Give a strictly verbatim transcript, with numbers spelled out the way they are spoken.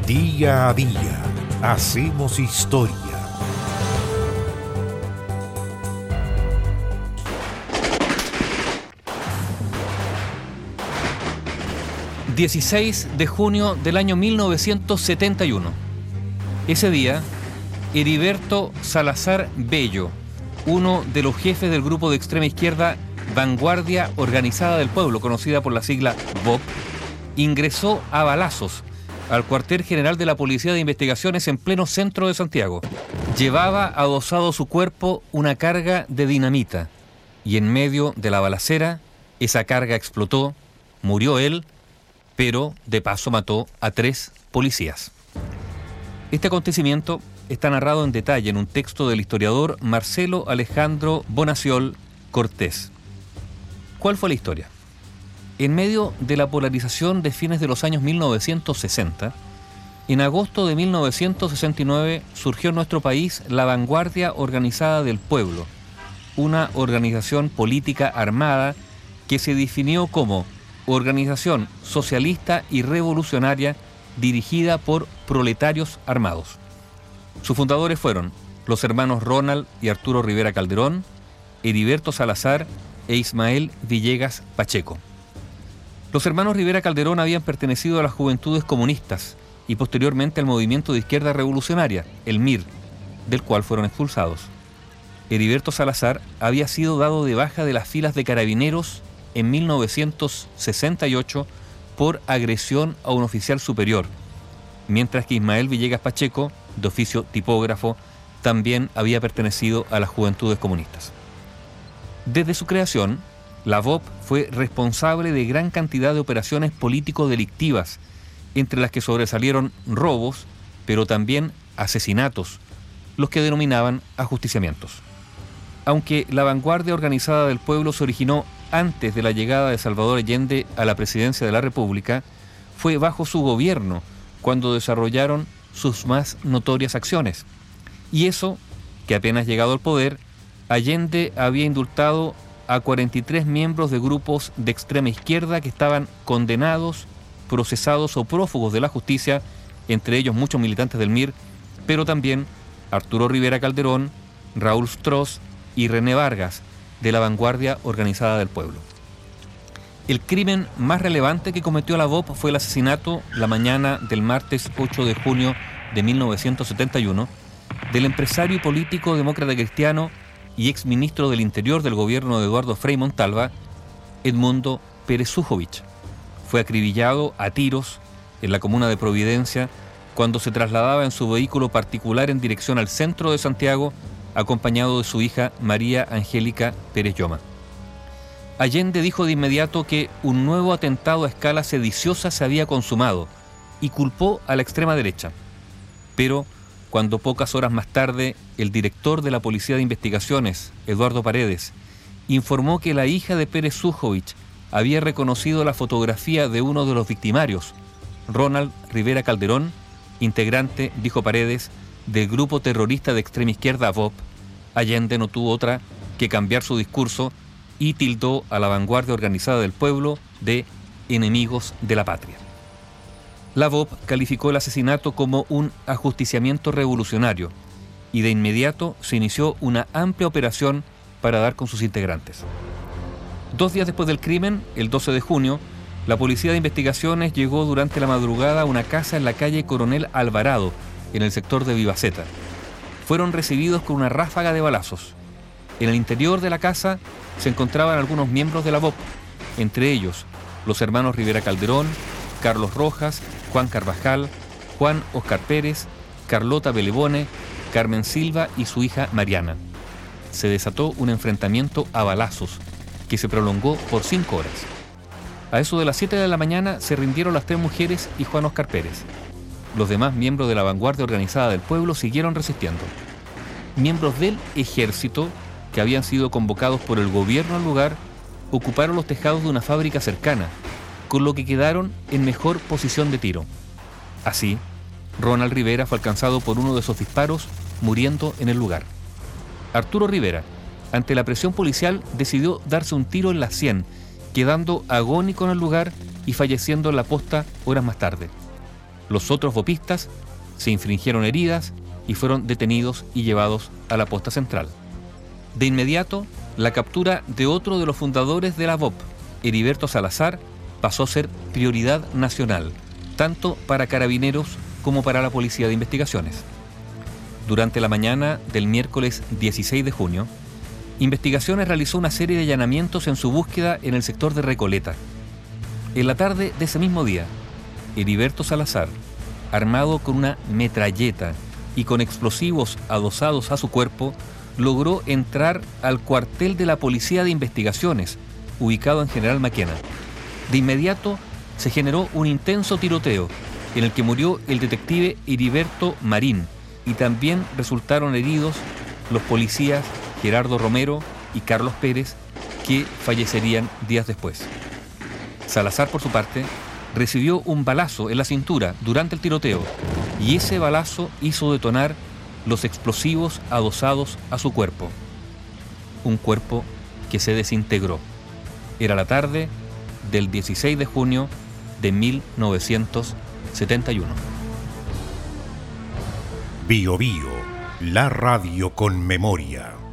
Día a día hacemos historia. dieciséis de junio del año mil novecientos setenta y uno. Ese día, Heriberto Salazar Bello, uno de los jefes del grupo de extrema izquierda Vanguardia Organizada del Pueblo, conocida por la sigla V O P, ingresó a balazos al cuartel general de la Policía de Investigaciones en pleno centro de Santiago. Llevaba adosado su cuerpo una carga de dinamita y en medio de la balacera esa carga explotó, murió él, pero de paso mató a tres policías. Este acontecimiento está narrado en detalle en un texto del historiador Marcelo Alejandro Bonaciol Cortés. ¿Cuál fue la historia? En medio de la polarización de fines de los años mil novecientos sesenta, en agosto de mil novecientos sesenta y nueve surgió en nuestro país la Vanguardia Organizada del Pueblo, una organización política armada que se definió como organización socialista y revolucionaria dirigida por proletarios armados. Sus fundadores fueron los hermanos Ronald y Arturo Rivera Calderón, Heriberto Salazar e Ismael Villegas Pacheco. Los hermanos Rivera Calderón habían pertenecido a las Juventudes Comunistas y posteriormente al Movimiento de Izquierda Revolucionaria, el M I R, del cual fueron expulsados. Heriberto Salazar había sido dado de baja de las filas de Carabineros en mil novecientos sesenta y ocho por agresión a un oficial superior, mientras que Ismael Villegas Pacheco, de oficio tipógrafo, también había pertenecido a las Juventudes Comunistas. Desde su creación, la V O P fue responsable de gran cantidad de operaciones político-delictivas, entre las que sobresalieron robos, pero también asesinatos, los que denominaban ajusticiamientos. Aunque la Vanguardia Organizada del Pueblo se originó antes de la llegada de Salvador Allende a la presidencia de la República, fue bajo su gobierno cuando desarrollaron sus más notorias acciones. Y eso, que apenas llegado al poder, Allende había indultado a cuarenta y tres miembros de grupos de extrema izquierda que estaban condenados, procesados o prófugos de la justicia, entre ellos muchos militantes del M I R, pero también Arturo Rivera Calderón, Raúl Stross y René Vargas, de la Vanguardia Organizada del Pueblo. El crimen más relevante que cometió la V O P fue el asesinato, la mañana del martes ocho de junio de mil novecientos setenta y uno, del empresario y político demócrata cristiano y exministro del Interior del gobierno de Eduardo Frei Montalva, Edmundo Pérez Zújovich. Fue acribillado a tiros en la comuna de Providencia cuando se trasladaba en su vehículo particular en dirección al centro de Santiago, acompañado de su hija María Angélica Pérez Lloma. Allende dijo de inmediato que un nuevo atentado a escala sediciosa se había consumado y culpó a la extrema derecha. Pero cuando pocas horas más tarde el director de la Policía de Investigaciones, Eduardo Paredes, informó que la hija de Pérez Zújovich había reconocido la fotografía de uno de los victimarios, Ronald Rivera Calderón, integrante, dijo Paredes, del grupo terrorista de extrema izquierda V O P, Allende no tuvo otra que cambiar su discurso y tildó a la Vanguardia Organizada del Pueblo de enemigos de la patria. La V O P calificó el asesinato como un ajusticiamiento revolucionario y de inmediato se inició una amplia operación para dar con sus integrantes. Dos días después del crimen, el doce de junio, la Policía de Investigaciones llegó durante la madrugada a una casa en la calle Coronel Alvarado, en el sector de Vivaceta. Fueron recibidos con una ráfaga de balazos. En el interior de la casa se encontraban algunos miembros de la V O P, entre ellos los hermanos Rivera Calderón, Carlos Rojas, Juan Carvajal, Juan Oscar Pérez, Carlota Belebone, Carmen Silva y su hija Mariana. Se desató un enfrentamiento a balazos que se prolongó por cinco horas. A eso de las siete de la mañana se rindieron las tres mujeres y Juan Oscar Pérez. Los demás miembros de la Vanguardia Organizada del Pueblo siguieron resistiendo. Miembros del ejército, que habían sido convocados por el gobierno al lugar, ocuparon los tejados de una fábrica cercana, con lo que quedaron en mejor posición de tiro. Así, Ronald Rivera fue alcanzado por uno de esos disparos, muriendo en el lugar. Arturo Rivera, ante la presión policial, decidió darse un tiro en la sien, quedando agónico en el lugar y falleciendo en la posta horas más tarde. Los otros bopistas se infringieron heridas y fueron detenidos y llevados a la posta central. De inmediato, la captura de otro de los fundadores de la B O P, Heriberto Salazar, pasó a ser prioridad nacional, tanto para Carabineros como para la Policía de Investigaciones. Durante la mañana del miércoles dieciséis de junio, Investigaciones realizó una serie de allanamientos en su búsqueda en el sector de Recoleta. En la tarde de ese mismo día, Heriberto Salazar, armado con una metralleta y con explosivos adosados a su cuerpo, logró entrar al cuartel de la Policía de Investigaciones, ubicado en General Maquena. De inmediato se generó un intenso tiroteo en el que murió el detective Heriberto Marín, y también resultaron heridos los policías Gerardo Romero y Carlos Pérez, que fallecerían días después. Salazar, por su parte, recibió un balazo en la cintura durante el tiroteo, y ese balazo hizo detonar los explosivos adosados a su cuerpo. Un cuerpo que se desintegró. Era la tarde del dieciséis de junio de mil novecientos setenta y uno. Bio Bio, la radio con memoria.